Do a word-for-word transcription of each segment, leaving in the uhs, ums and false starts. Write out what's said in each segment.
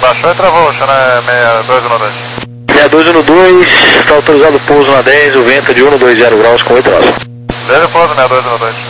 Baixou e travou, Xana meia dois no dois. meia dois no dois, está autorizado o pouso na dez, o vento de um no dois zero graus com oito nós. Veja o pouso, meia dois no dois.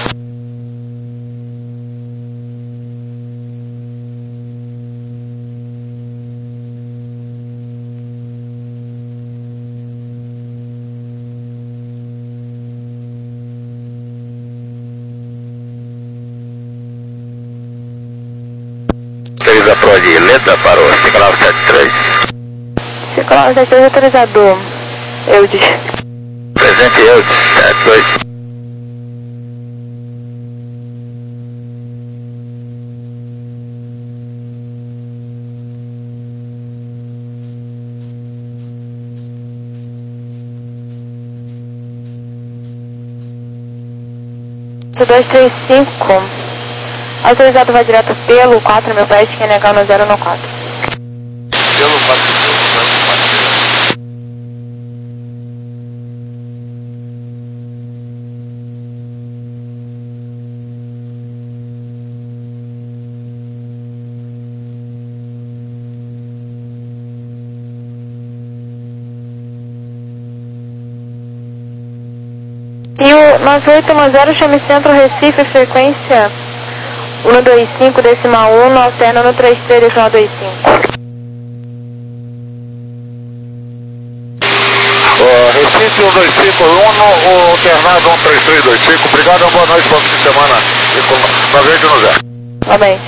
Autoriza Pro de Leda para o cinco nove sete três. cinco nove sete três autorizado, Eudes. Presente Eudes, sete dois. dois três cinco, autorizado vai direto pelo quatro mil pés, que é negar no zero no quatro. Pelo quatro mil, E o nove oito um zero, chame Centro Recife, frequência um dois cinco decimal um, alterna no trinta e três decimal vinte e cinco. Uh, Recife um dois cinco um, alternado um três três dois cinco. Obrigado, boa noite, bom fim de semana. E com nove oito um zero. Amém.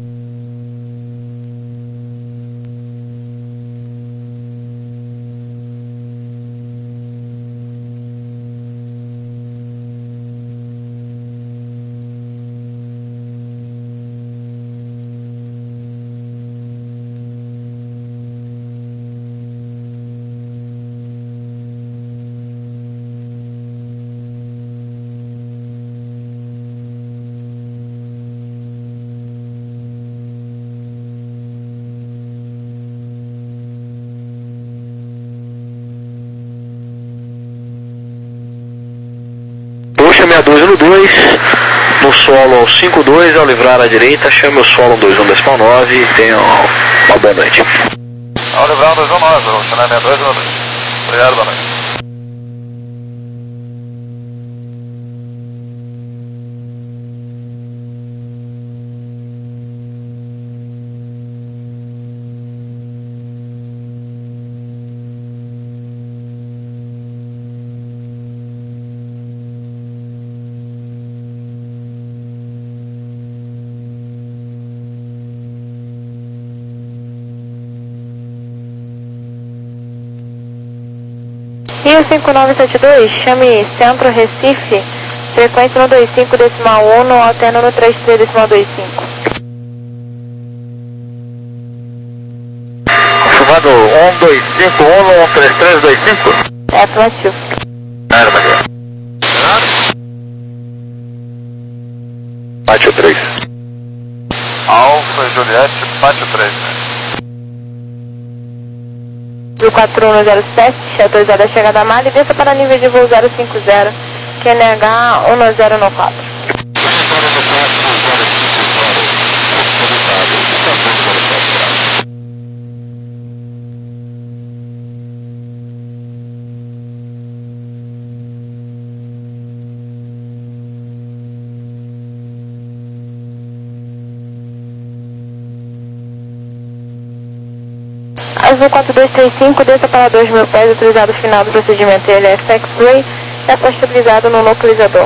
meia dois no dois, no solo ao cinco dois, ao livrar à direita, chame o solo dois um decimal nove e tenha uma boa noite. Ao livrar dois um nove, o Xana meia dois no dois. Obrigado, boa noite. Rio cinco nove sete dois, chame Centro Recife, frequência um dois cinco decimal um, alterna no trinta e três decimal vinte e cinco. Confirmado um dois cinco um, um três três dois cinco? É afirmativo. Era, Maria. Pátio três. Alfa Juliette, Pátio três, né? Do quatro um zero sete, autorizada a chegada a Mali, desça para nível de voo zero cinco zero, Q N H um zero no quatro. Azul quatro dois três cinco, desça para dois mil pés, autorizado o final do procedimento L F X-Ray, já está estabilizado no localizador.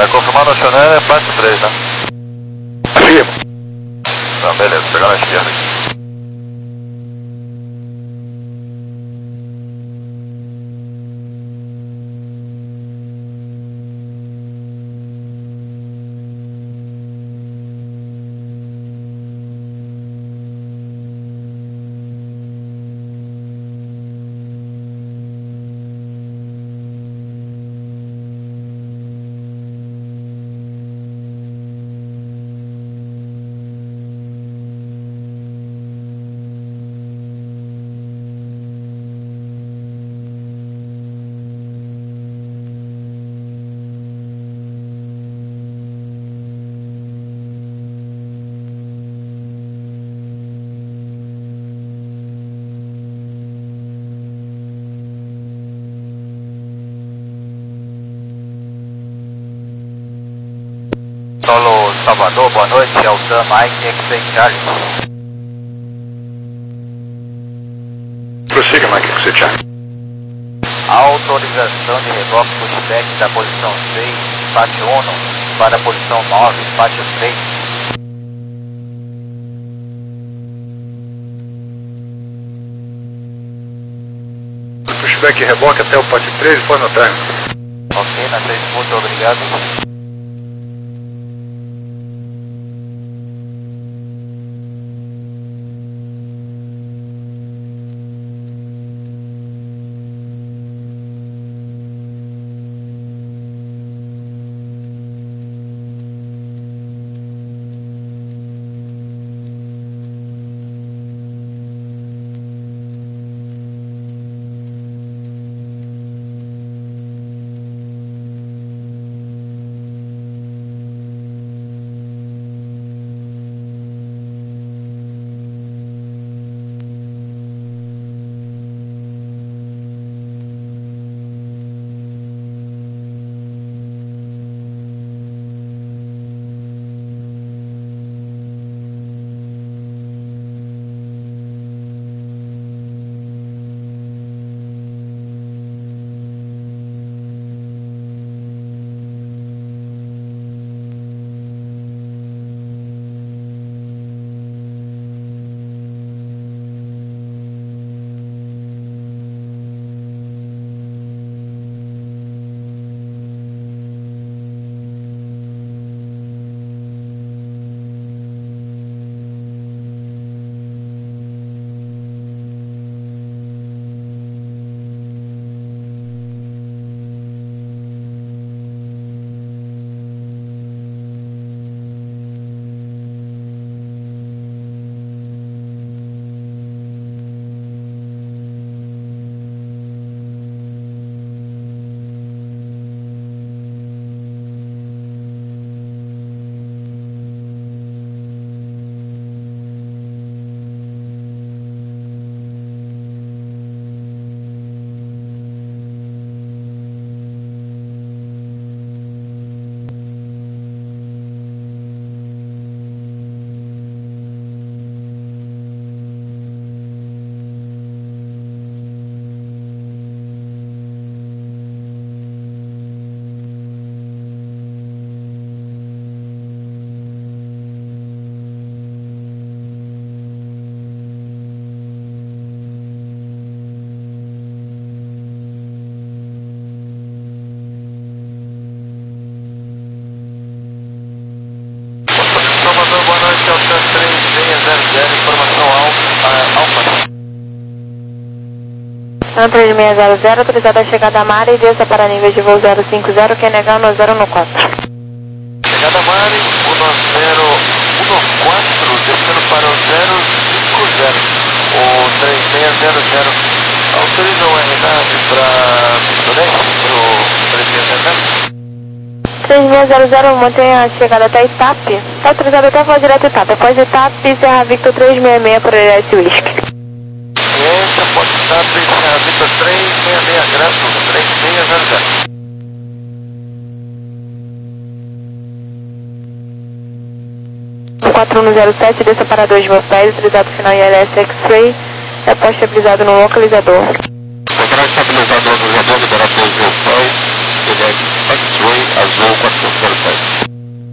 É, confirmando o Chanel é parte três, né? Afirmo. Tá, beleza, pegar na esquerda aqui. Solo Salvador, boa noite, Altam Mike, X-Ray Charlie. Prossiga, Mike, X-Ray Charlie. Autorização de reboque pushback da posição seis, pátio um, para a posição nove, pátio três. Pushback e reboque até o pátio três e foi no término. Ok, na três, muito obrigado. três seis zero zero, autorizada a chegada a Mari e desça para nível de voo zero cinco zero, que é negar no zero no quatro. Chegada a Mari, um zero um quatro, descendo para o zero cinco zero, o três seis zero zero, autoriza o R nove para Sudeste, para o três seis zero zero. três seis zero zero, mantenha a chegada até Itap, está autorizado até voar direto Itap, após Itap, Serra Victor três seis seis para o L S Whisky. Essa pode estar Serra Victor três seis seis, graças, três seis zero zero. quatro um zero sete, desça para dois mil pés, utilizado final em L S X-Ray, após estabilizado no localizador. Encontrar estabilizado no localizador, liberar dois mil pés, Quebec X-Ray Azul quatrocentos e sete.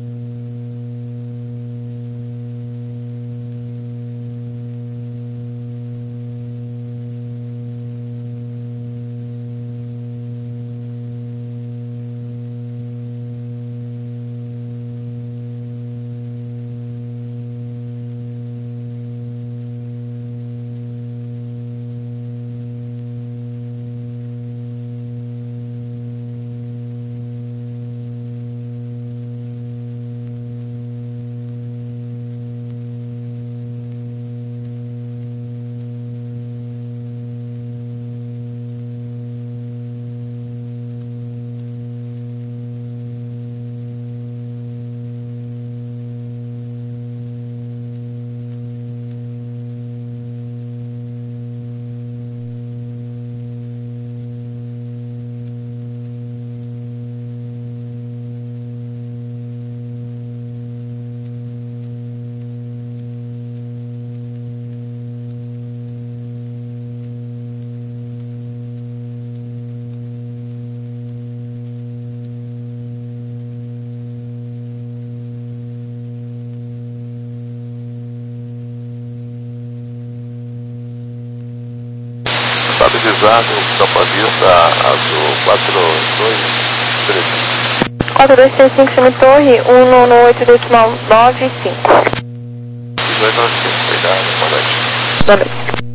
Estabilizado, campo à vista, azul quatro dois três cinco. quatro dois três cinco, chame torre, um nove oito decimal nove cinco. dois nove cinco, cuidado, boa noite. Boa noite.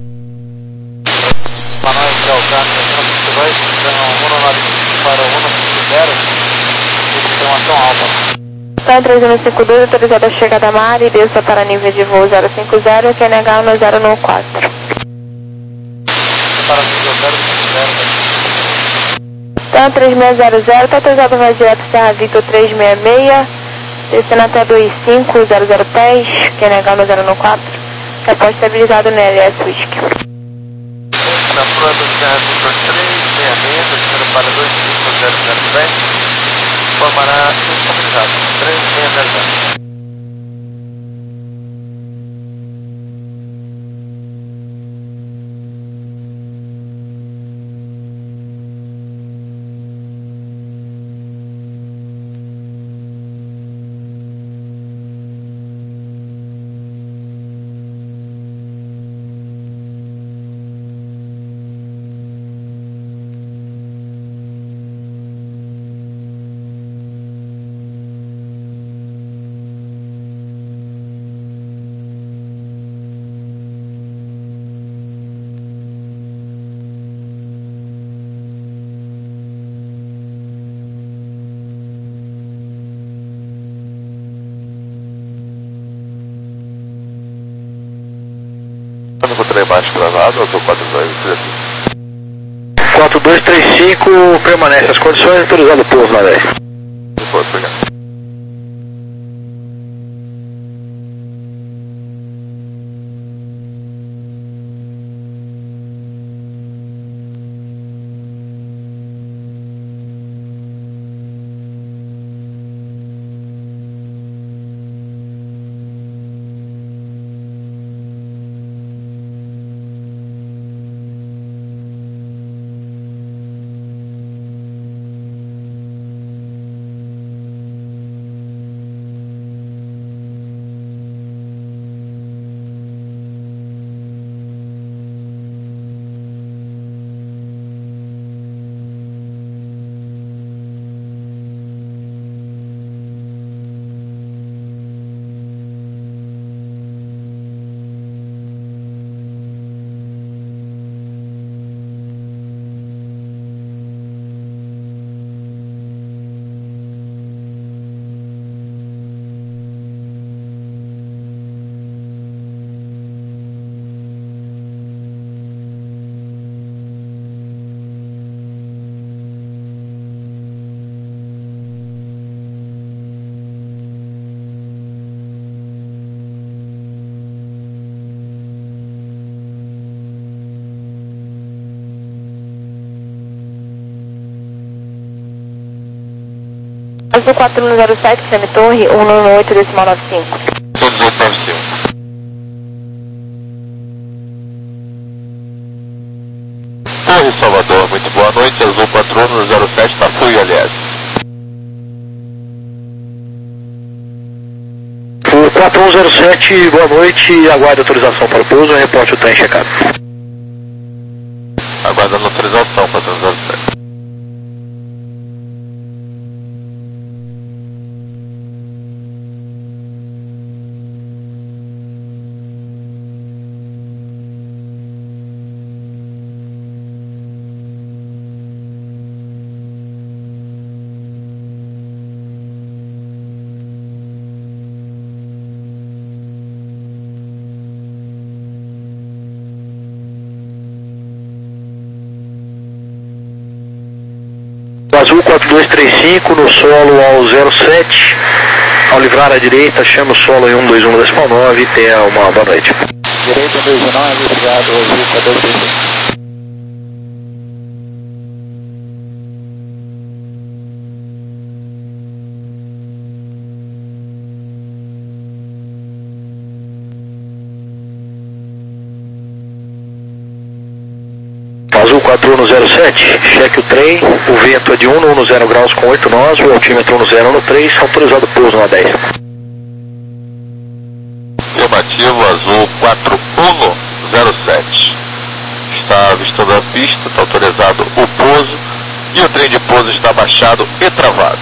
Manaus Delta, você vai então um nove cinco para um cinco zero, informação alfa. Tá três um cinco dois, autorizada a chegada a mar e desça para nível de voo zero cinco zero, Q N H no zero nove quatro. Para nível zero cinco zero. Tá três seis zero zero, tá autorizado vai direto Serra Victor três seis seis, descendo até dois cinco zero zero Pés, Q N H no zero nove quatro, após estabilizado no L S Whisky. Na frota do Serra Victor três seis seis, descendo para dois cinco zero zero Pés, formará estabilizado três seis zero zero. Encontrei baixo travado, eu estou quatro dois três cinco. quatro dois três cinco, permanece as condições, autorizado o pouso na dez. Depois, obrigado. Azul quatro um zero sete, chame torre, um nove oito decimal nove cinco. Todos oito nove cinco. Torre Salvador, muito boa noite, Azul quatro um zero sete, Tafuí, aliás. quatro um zero sete, boa noite, aguarde autorização para o pouso, reporte o trem checado. Aguardando autorização para o zero sete. Azul quatro dois três cinco no solo ao zero sete, ao livrar à direita, chama o solo em um dois um decimal nove e tenha uma boa noite. Direita um dois um nove, obrigado, Azul quatro dois três cinco. Azul quatro um zero sete, cheque o trem, o vento é de um no zero graus com oito nós, o altímetro no zero no três, autorizado pouso na dez. Afirmativo, Azul quatro um zero sete. Está avistando a pista, está autorizado o pouso e o trem de pouso está baixado e travado.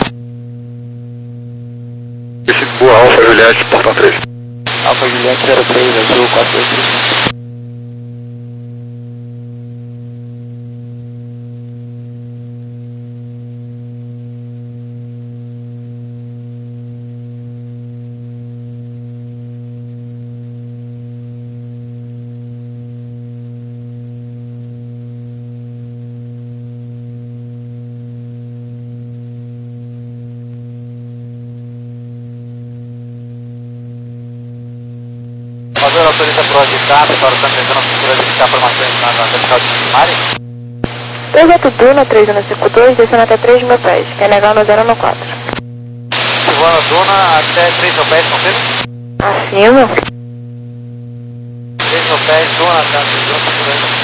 Esse boa Alfa Juliette, portão três. Alfa Juliette zero três, Azul quatro dois três cinco. Fazer autoriza projetar, prepara o tanque tentando verificar formações na vertical de Mari. Projeto Duna três um cinco dois, descendo até três mil pés, quer negar no zero no quatro. Silvana Duna até três mil pés, confirma? Afirmo. três mil pés, Duna, tá, Duna,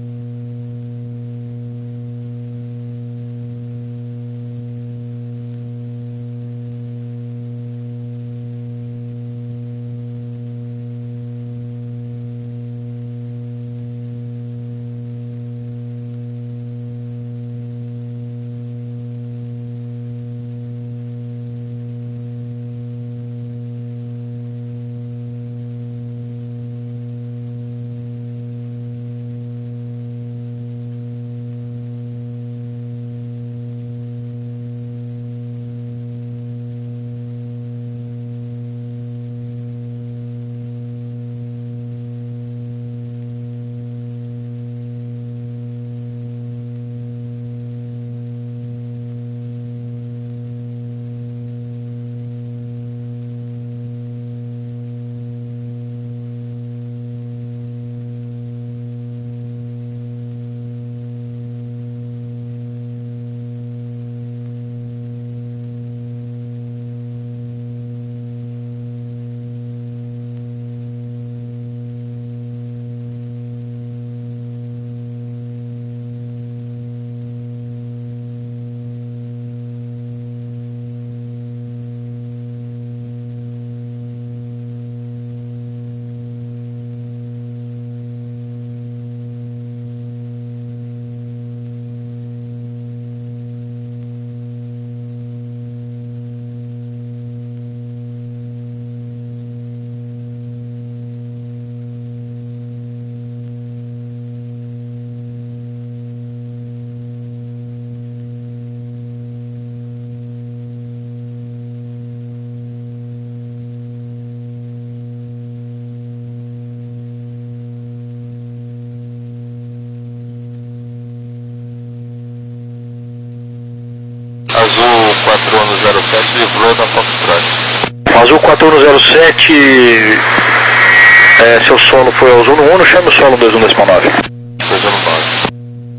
Azul quatro um zero sete livrou da Foxtrot. Azul quatro um zero sete, é, seu solo foi ao Azul no um, chame o solo dois um decimal nove. dois um nove.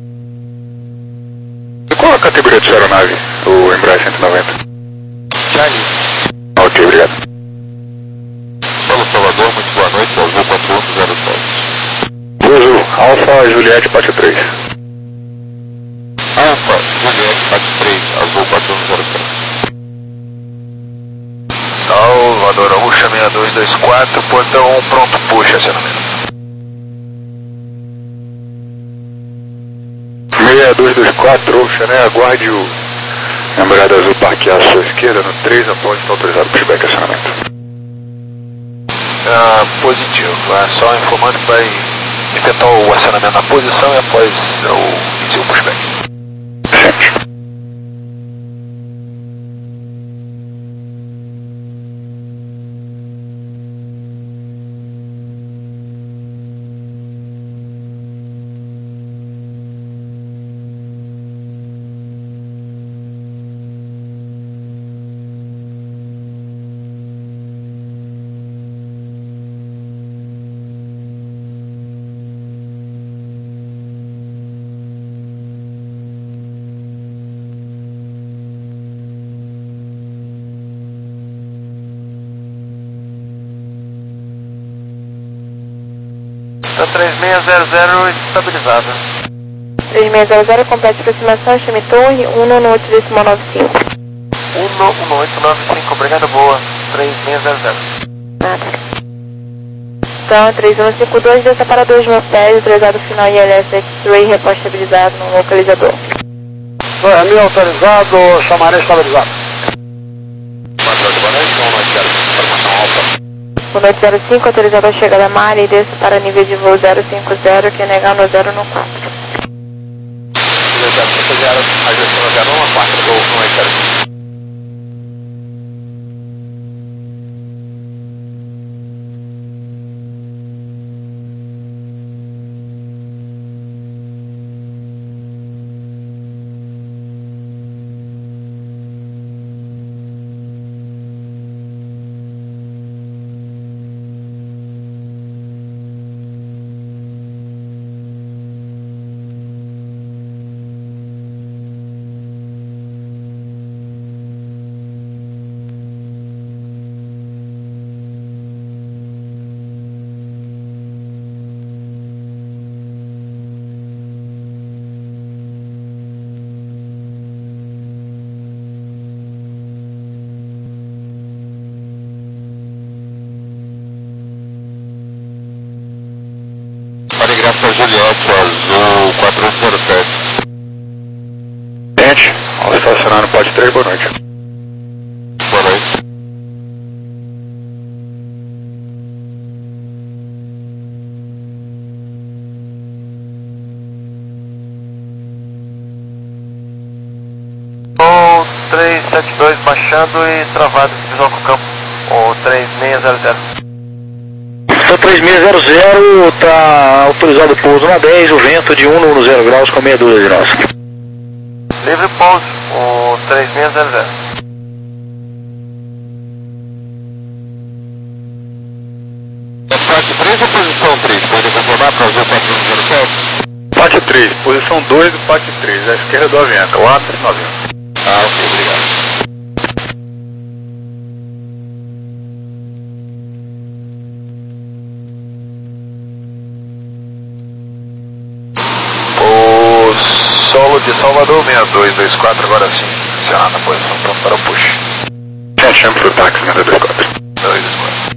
E qual a categoria de sua aeronave? O Embraer cento e noventa? Charlie. Ok, obrigado. Solo Salvador, muito boa noite, Azul quatro um zero sete. Azul, Alfa Juliette, pátio três. Alfa Juliette, pátio três, Azul quatro um zero sete. Salva Salvador, Ruxa seis dois dois quatro, portão um pronto, puxa, acionamento. seis dois dois quatro, Ruxa, né? Aguarde o Embraer Azul parquear à sua esquerda no três, após estar autorizado pushback, acionamento. Ah, positivo, é só informando que vai efetuar o acionamento na posição e após o início do pushback. Sempre. Tá três seis zero zero estabilizado. três seis zero zero, complete aproximação, chame torre, um um oito decimal nove cinco. um um oito nove cinco, obrigado, boa. três seis zero zero. Nada. Então, três um cinco dois, desça para dois mil pés, autorizado final I L S X-Ray, repós estabilizado no localizador. dois mil autorizado, chamaré estabilizado. Boa noite, zero cinco, autorizado a chegada a Mari, desça para nível de voo zero cinco zero, que é negar no zero no quatro. Juliette, Azul quatro oito zero sete. Gente, vamos estacionar no pote três, boa noite. Boa noite. O três sete dois baixando e travado, visual com o campo. O três seis zero zero. Então três seis zero zero, está autorizado o pouso na dez, o vento de um no zero graus com meia dúzia de nós. Livre pouso, o três seis zero zero. Parte três ou posição três? Pode confirmar para Azul quatro um zero sete? Parte três, posição dois do parte três, à esquerda do avião, lá no avião. Ah, ok, obrigado. Solo de Salvador seis dois dois quatro, agora sim, acionado na posição, pronto para o push. Chame para o táxi seis dois quatro. dois dois quatro.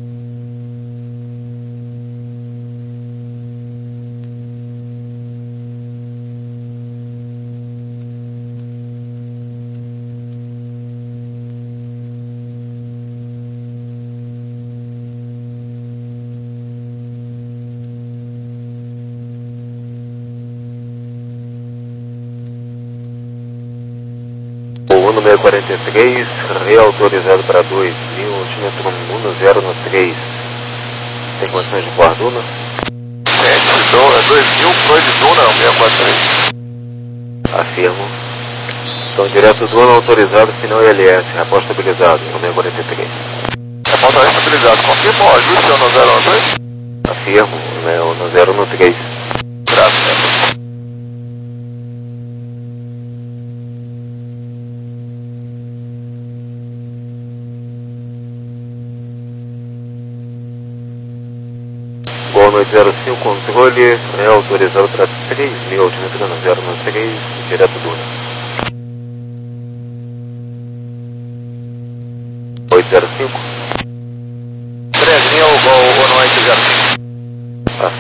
Número quarenta e três, reautorizado para dois mil, altímetro um zero no três. Tem condições de voar Duna? É, dois mil, foi de Duna, seis quatro três. Afirmo. Então, direto Duna autorizado, final I L S, repós estabilizado, número quarenta e três. Repós estabilizado, confirma o ajuste no zero no dois? Afirmo, né, no zero no três. Graças. Boa noite, zero cinco, controle, é autorizado para três mil, altímetro no zero no três, direto Duna. oito zero cinco.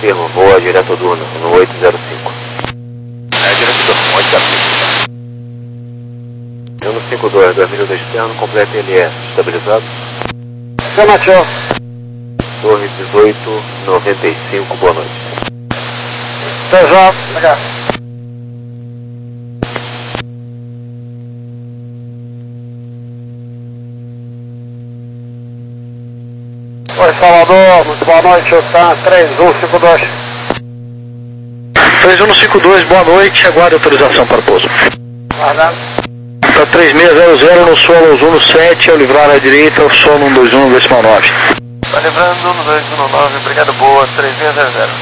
confirma, voa direto do Uno, no oito zero cinco. É, direto do Uno, oito zero cinco. Uno cinco dois, dois mil externo, completa L E, estabilizado. Chamachou. Torre dezoito noventa e cinco, boa noite. T J, legal. Oi, Salvador, muito boa noite, eu tá três um cinco dois. três um cinco dois, boa noite, aguarde autorização para o pouso. Guardado. Tá três seis zero zero no solo Uno sete, ao livrar à direita, o solo um dois um decimal nove. Tá livrando um dois um nove, obrigado, boa, três seis zero zero.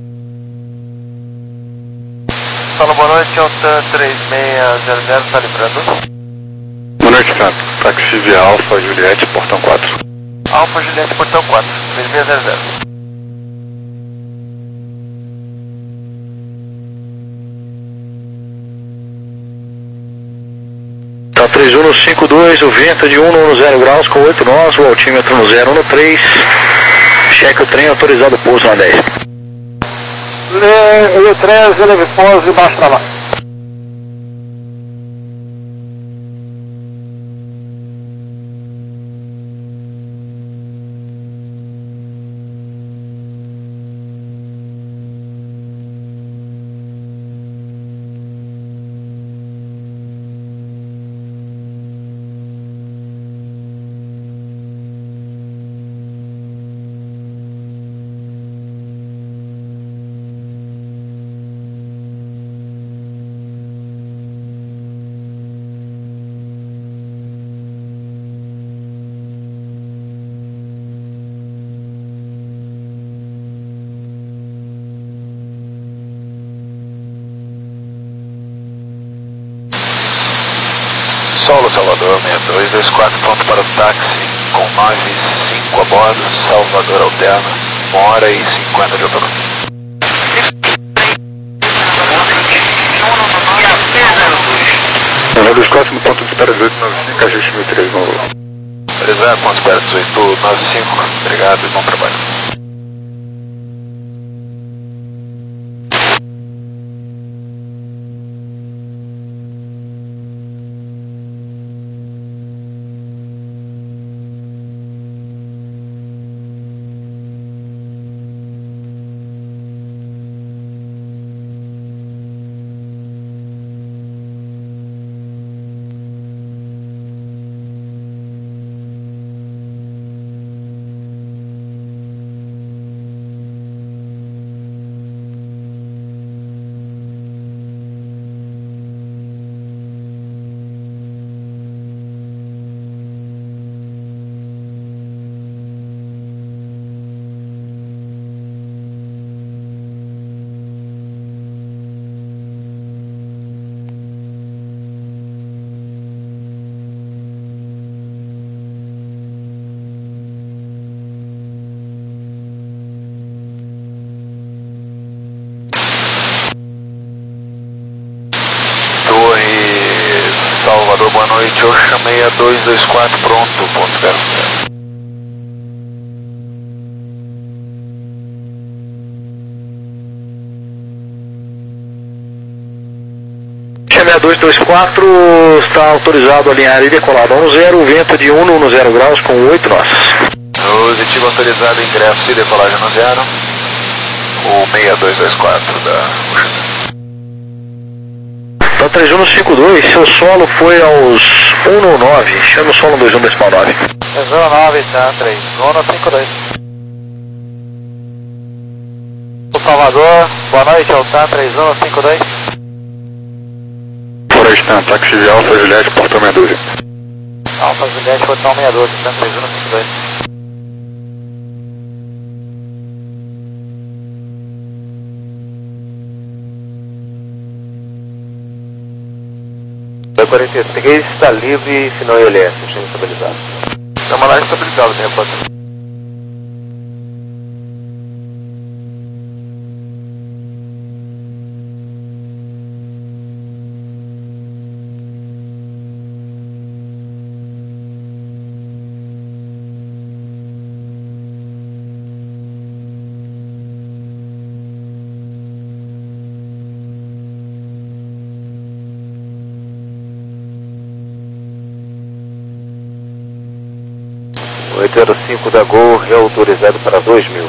Fala, boa noite, Alta três seis zero zero, tá livrando. Boa noite, Canto. Táxi via Alfa, Juliette, portão quatro. Alfa Juliette, portão quatro, três seis zero zero. Tá três um cinco dois, o vento de um no zero graus com oito nós, o altímetro no zero no três. Cheque o trem, autorizado pouso na dez. mil treze, leve pouso e baixo pra lá. Solo Salvador, seis dois dois quatro, pronto para o táxi, com nove cinco a bordo, Salvador alterna, uma hora e cinquenta de autonomia. nove dois quatro no ponto de espera dezoito noventa e cinco, ajuste mil três no... Beleza, ponto de espera dezoito noventa e cinco, obrigado e bom trabalho. Salvador, boa noite, Oxa seis dois dois quatro, pronto, ponto zero zero. seis dois dois quatro, está autorizado a alinhar e decolar um zero, vento de um no zero graus com oito nós. Positivo autorizado, ingresso e decolagem no zero, o seis dois dois quatro da Oxa. Tá três um cinco dois, seu solo foi aos um nove, chama o solo dois um decimal nove. três um nove, tá, três um cinco dois. O Salvador, boa noite, Alta três um cinco dois. Florestan, táxi via Alfa, Juliette, portão meia dúzia. Alfa Juliette, portão meia dúzia, tá, três um cinco dois. quarenta e três está livre, sinal L S, sistema estabilizado. Estamos lá estabilizado, né, repórter? oito zero cinco da Gol, reautorizado para dois mil.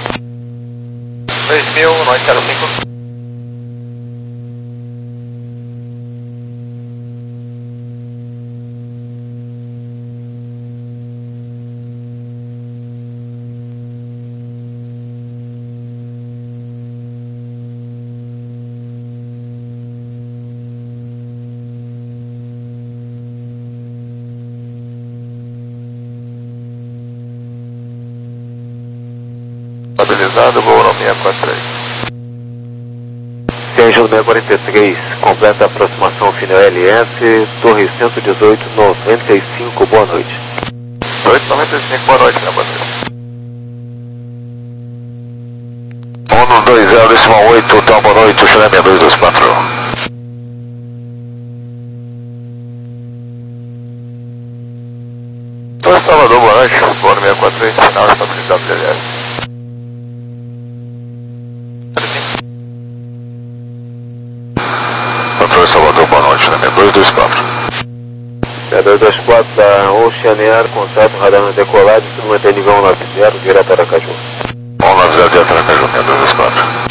dois mil, no oito zero cinco. Estabilizado, voo no seis quatro três. Ciência do seis quarenta e três, completa a aproximação final L S, Torre cento e dezoito, noventa e cinco, boa noite. oito noventa e cinco, boa noite, minha bandeira. um dois zero, decimal oito, tá, boa noite, Chile seis dois dois quatro. Torre Salvador, boa noite, voo no seis quatro três, final estabilizado de L S. Controle Salvador, boa noite, Chile seis dois dois quatro. seis dois dois quatro da Ocean Air, contato radar na decolagem, se mantém nível cento e noventa, direto a Aracaju. cento e noventa, direto a Aracaju, seis dois dois quatro.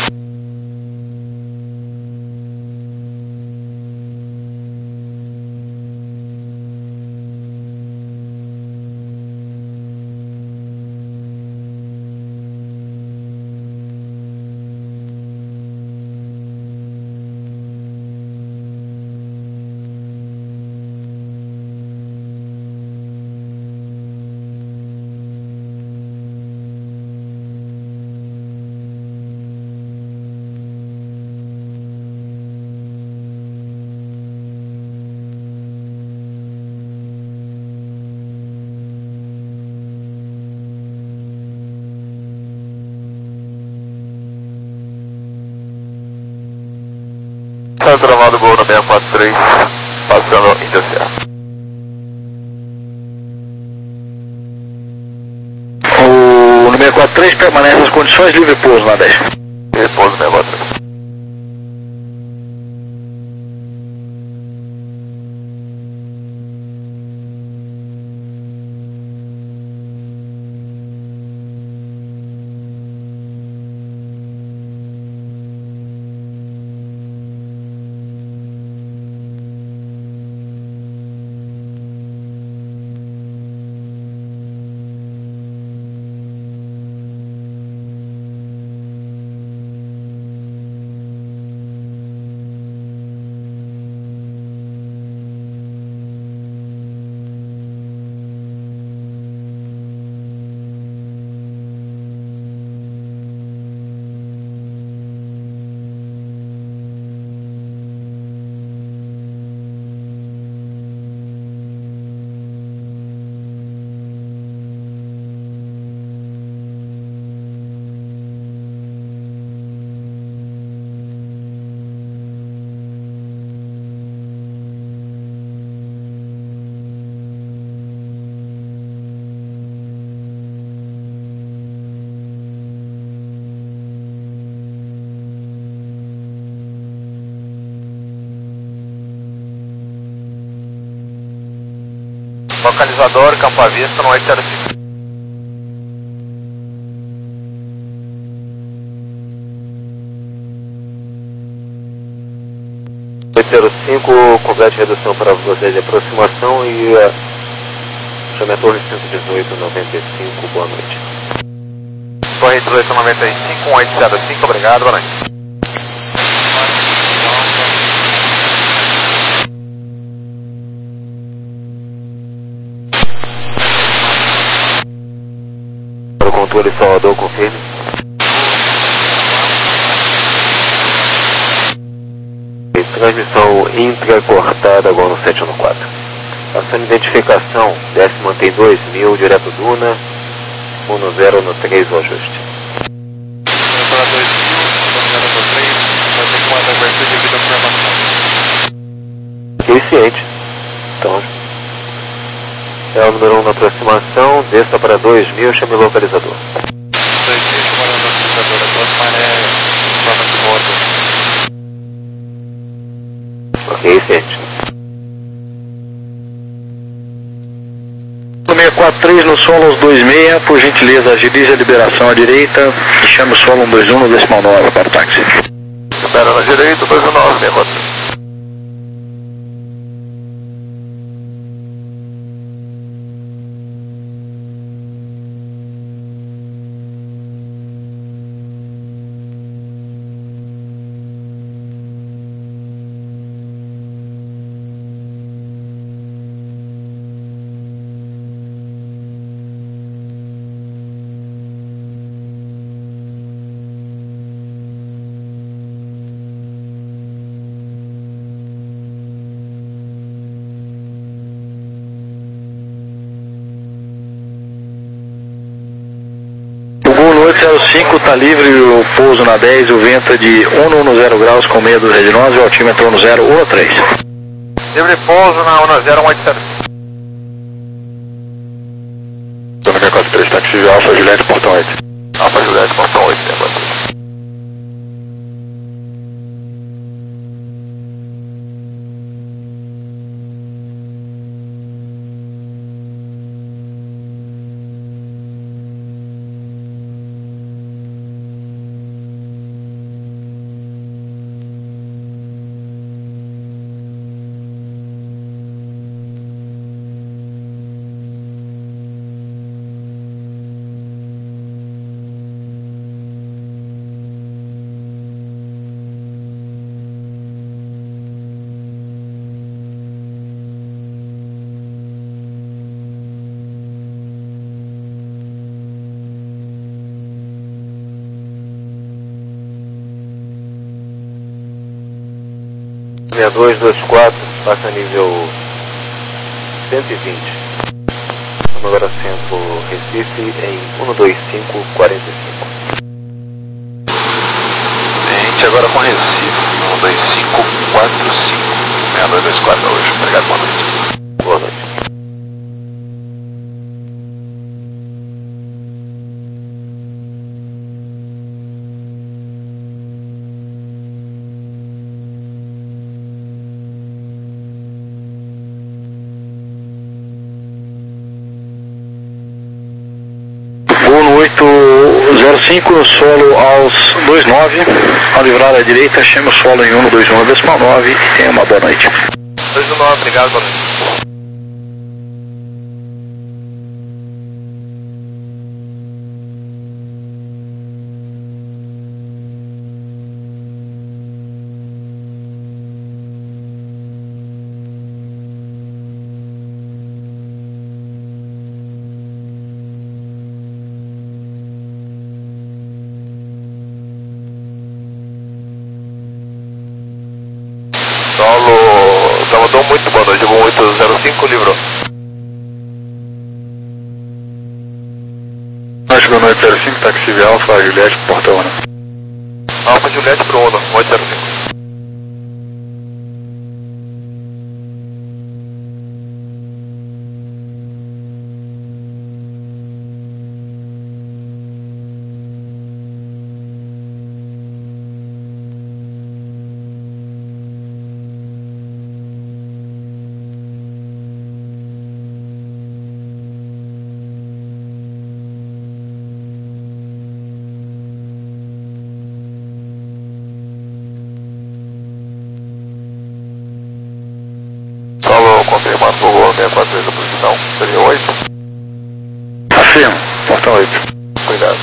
Tá travado o voo no seis quatro três, passando Intercerra. O no seis quatro três permanece as condições, livre pouso na dez. Repouso seis quatro três. Localizador, Campo à Vista, no oito zero cinco. oito zero cinco, complete redução para velocidade de aproximação e uh, chame a Torre cento e dezoito, noventa e cinco, boa noite. Torre dezoito noventa e cinco, oito zero cinco, obrigado, boa noite. Controle Salvador, confirme. E transmissão intracortada, Gol no sete um quatro. Passando identificação, desce mantém dois mil, direto Duna, um zero no três, o ajuste. Para dois mil, um zero no três, vai ter que mandar verter devido à formação. Fiquei ciente. Então, é o número um na aproximação, desça para dois mil, chame o localizador. dois mil, chamando o localizador, a próxima é forma de moto. Ok, ciente. No seis quatro três no solo aos dois seis, por gentileza, agilize a liberação à direita e chame o solo um dois um no decimal nove para o táxi. Libera na direita, dois um nove, meia quatro. oito zero cinco está livre, o pouso na dez, o vento é de um no zero graus com meia dúzia de nós e o altímetro no zero um três. Livre pouso na um zero um oito sete. Domingo quatro três, táxi Alfa Juliette, portão oito. Alfa Juliette, portão oito, meia quatro. seis dois dois quatro, passa nível cento e vinte. Agora centro Recife em um dois cinco quatro cinco. Gente, agora com Recife, um dois cinco quatro cinco. seis dois dois quatro hoje. Obrigado, boa noite. Boa noite. oito zero cinco no solo aos dois nove, ao livrar à direita, chame o solo em um dois um decimal nove e tenha uma boa noite. dois um nove, obrigado, boa noite. Solo, Salvador, muito boa noite, um oito zero cinco, livrou. Boa noite, zero cinco, táxi Alfa Juliette, portão Uno. Alfa Juliette pro Uno, oito zero cinco. Confirmando o seis quatro três da posição, seria oito. Afirmo, portão oito. Cuidado.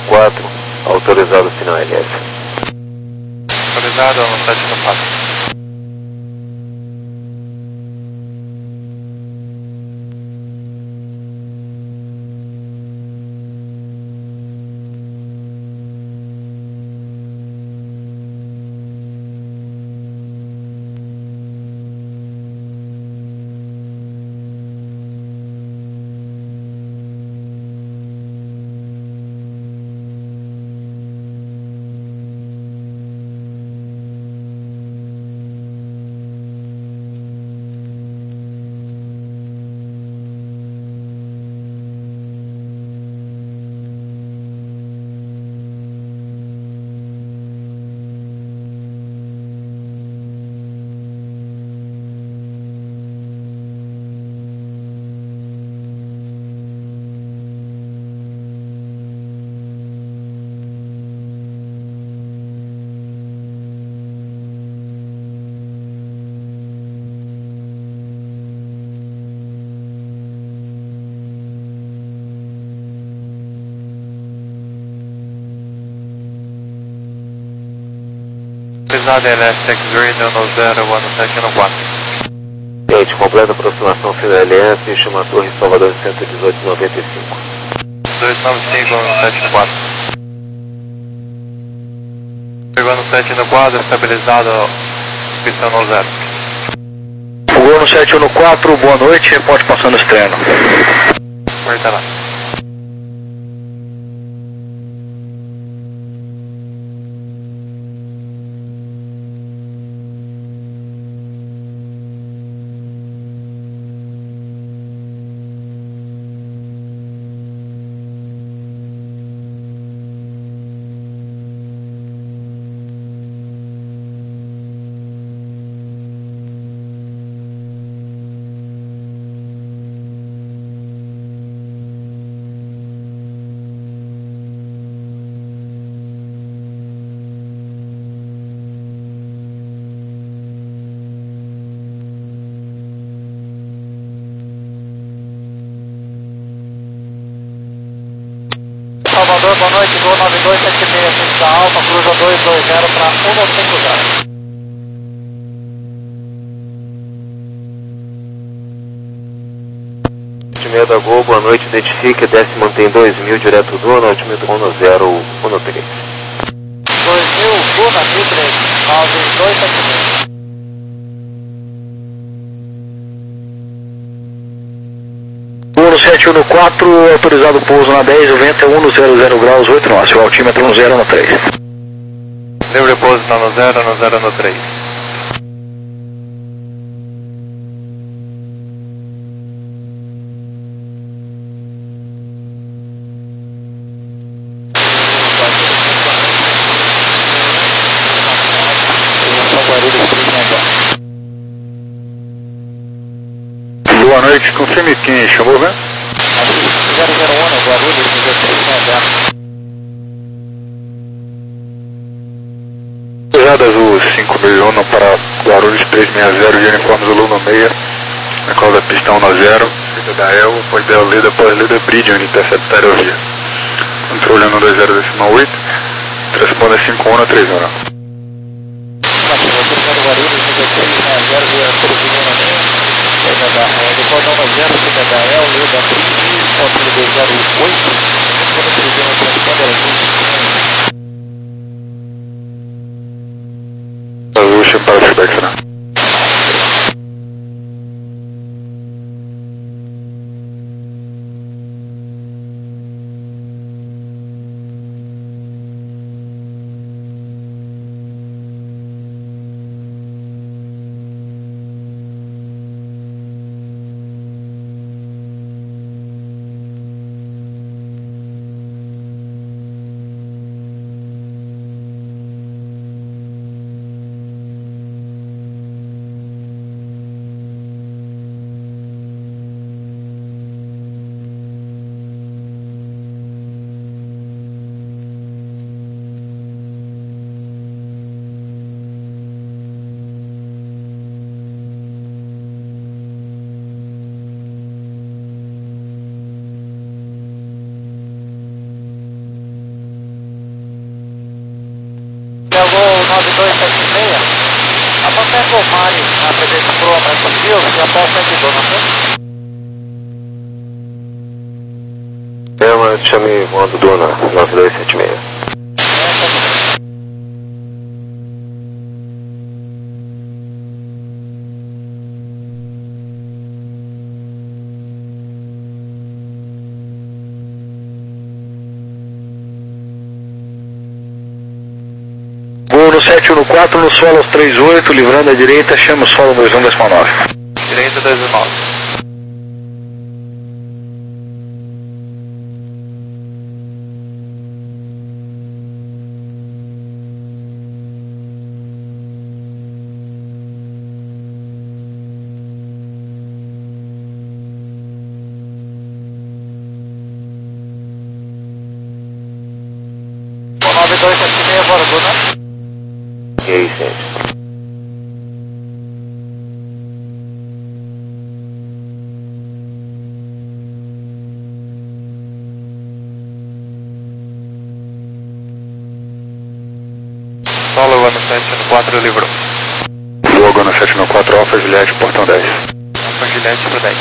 quatro, autorizado sinal L S. Autorizado no sete no quatro. Autorizado L S X Green no zero, one sete no quatro. Gente, completa aproximação final L S, chama a torre Salvador cento e dezoito, noventa e cinco. dois nove cinco no sete no quatro. Pegou no sete no quatro, estabilizado, pistão no zero. Fugou no sete no quatro, boa noite, reporte passando externo. Corta lá. Salvador, boa noite, Gol nove dois sete seis, pista alfa, cruza dois dois zero para um cinco zero. Altimedo da Gol, boa noite, identifique, desce e mantém dois mil, direto do Duna, altimedo um zero um três. dois mil, Duna, mil três, nove dois sete seis. um sete um quatro, autorizado pouso na dez, o vento é um zero zero graus, oito nós, o altímetro um zero no três. Livre pouso no zero, no zero no três. Boa noite, confirme quem chamou, né? zero zero um, Guarulhos, dezesseis Pesada Azul cinco mil um para Guarulhos três seis zero, de uniforme Zulu no meia, na causa pistão no zero, Lida da Elva, pós Lida, pós Lida, Bridge, intercepta aerovia. Controle um dois zero decimal oito, transponder cinco um na três zero. Guarulhos, dezesseis zero zero, depois nova zero, Lida da El, Lida Bridge, ponto dois zero oito, quando utilizei no transponder aqui. Azul, chama para feedback, né? Tango Mari na presença pro American Field, e após cento e dois, não sei? Lema, chame Mondo Duna, nove dois sete seis. No sete um quatro, no solo aos três oito, livrando a direita, chama o solo dois um decimal nove. Direita dois nove. nove dois sete seis, Vorguna. E aí, gente? Solo no sete um quatro, livrou. Logo no sete um quatro, Alfa Juliette, portão dez. Alfa Juliette pro dez.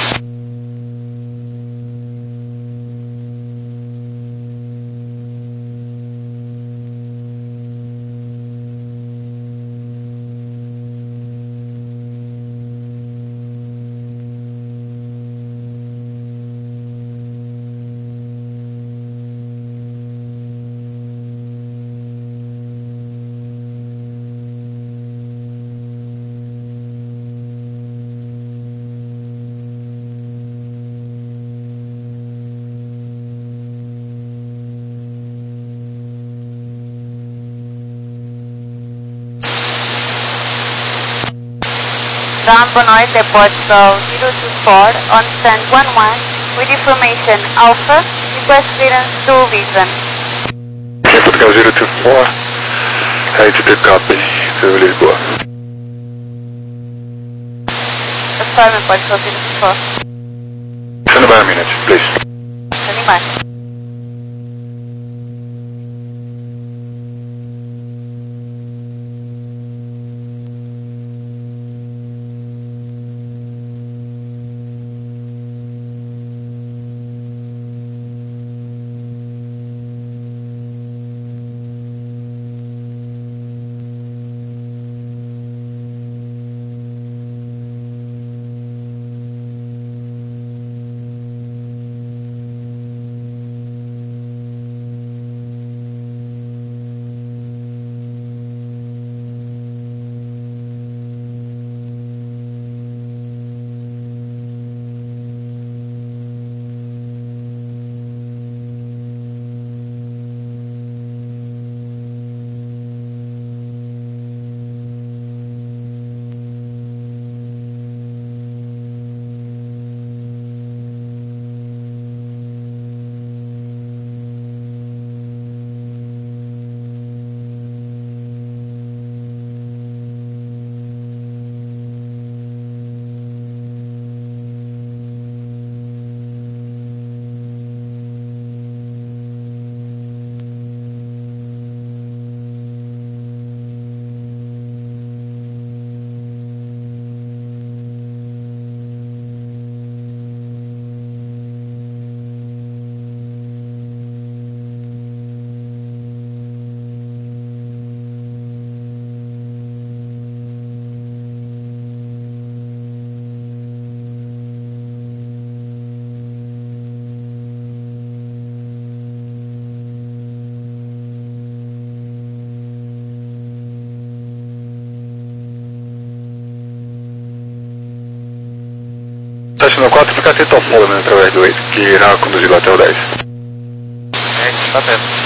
Ground Bonoit Depot Flow zero two four on stand one one with information Alpha, request clearance to Vision. Portugal zero two four, ready to pick up to Lisboa. Affirmative, pode ser zero two four. Stand by a minute, please. Standing by. sete um quatro, fica atento ao follow através do oito, que irá conduzi-lo até o dez. É, tá atento.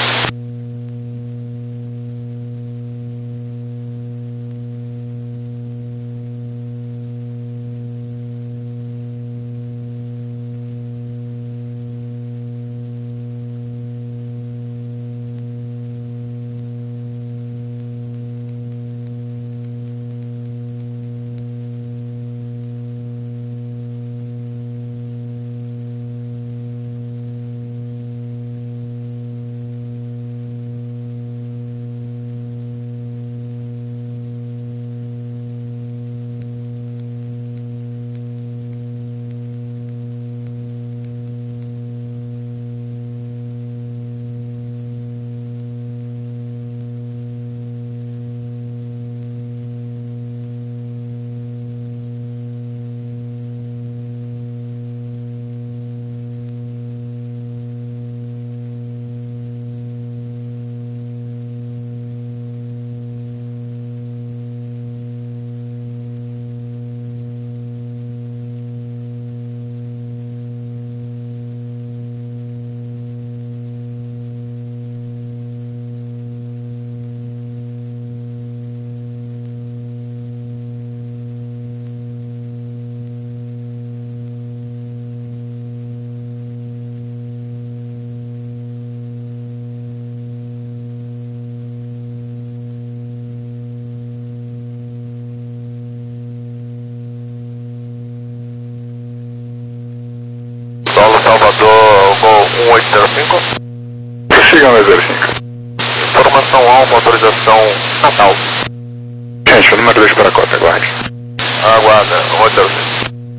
oito zero cinco. Prossiga um zero cinco. Informação alfa, autorização Natal. Gente, o número dois para a cota, aguarde. Aguarda, oito zero cinco.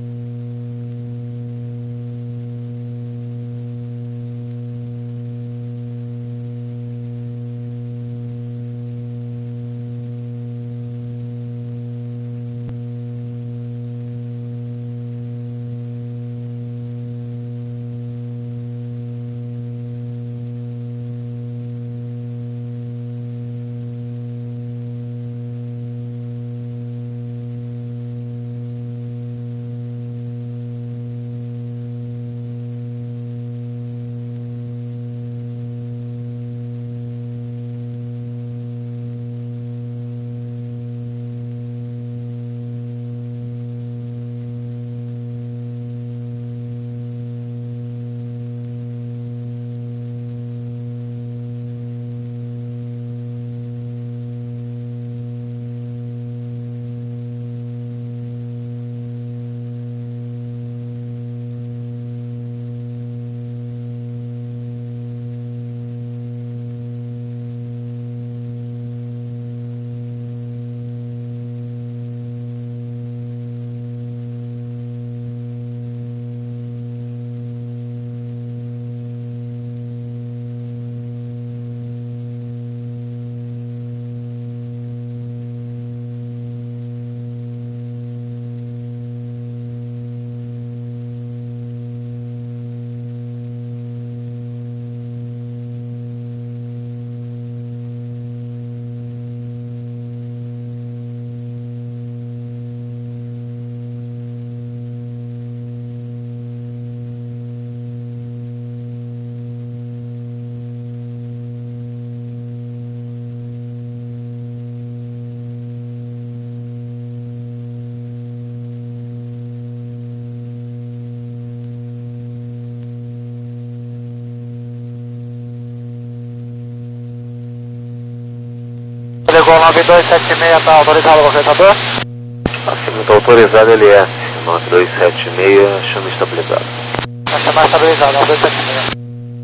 Chegou nove dois sete seis, está autorizado o localizador? Acima está autorizado L S nove dois sete seis, chama estabilizado. Chama estabilizado, nove dois sete seis.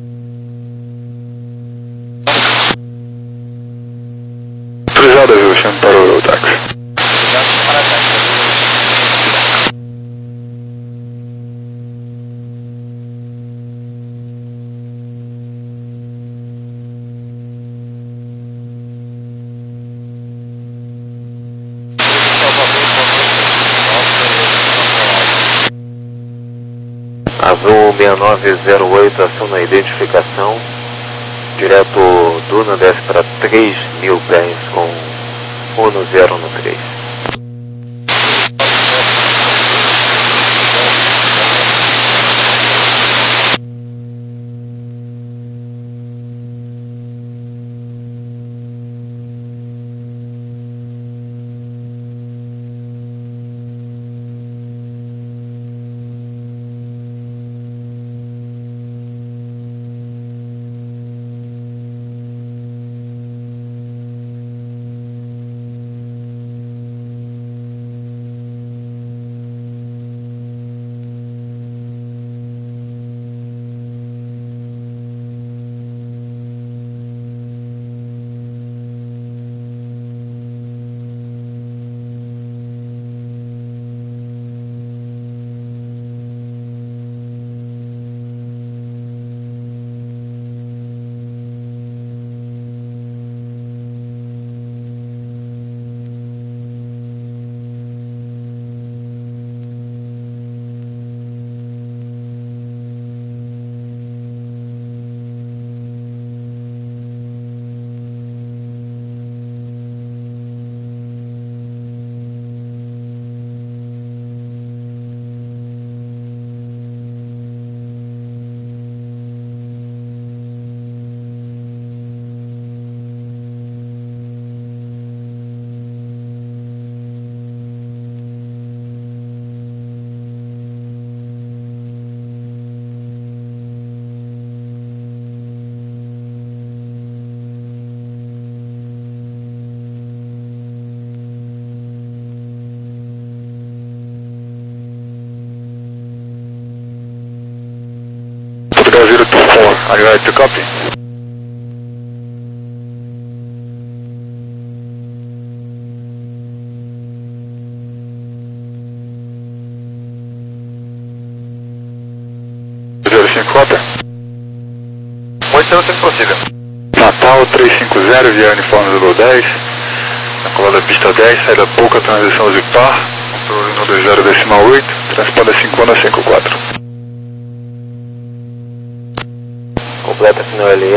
Autorizado, viu? Chama para o táxi. Azul seis nove zero oito, ação na identificação. Direto Duna desce para três mil pés com um zero no três. Are you right to copy? zero cinco copy? oito zero cinco possível. Natal três cinco zero, via uniforme Zulu dez. Na colada da pista dez, saída pouca, transição Zipar. Controle um dois zero decimal oito, transponder cinco um cinco quatro. Completa final L E.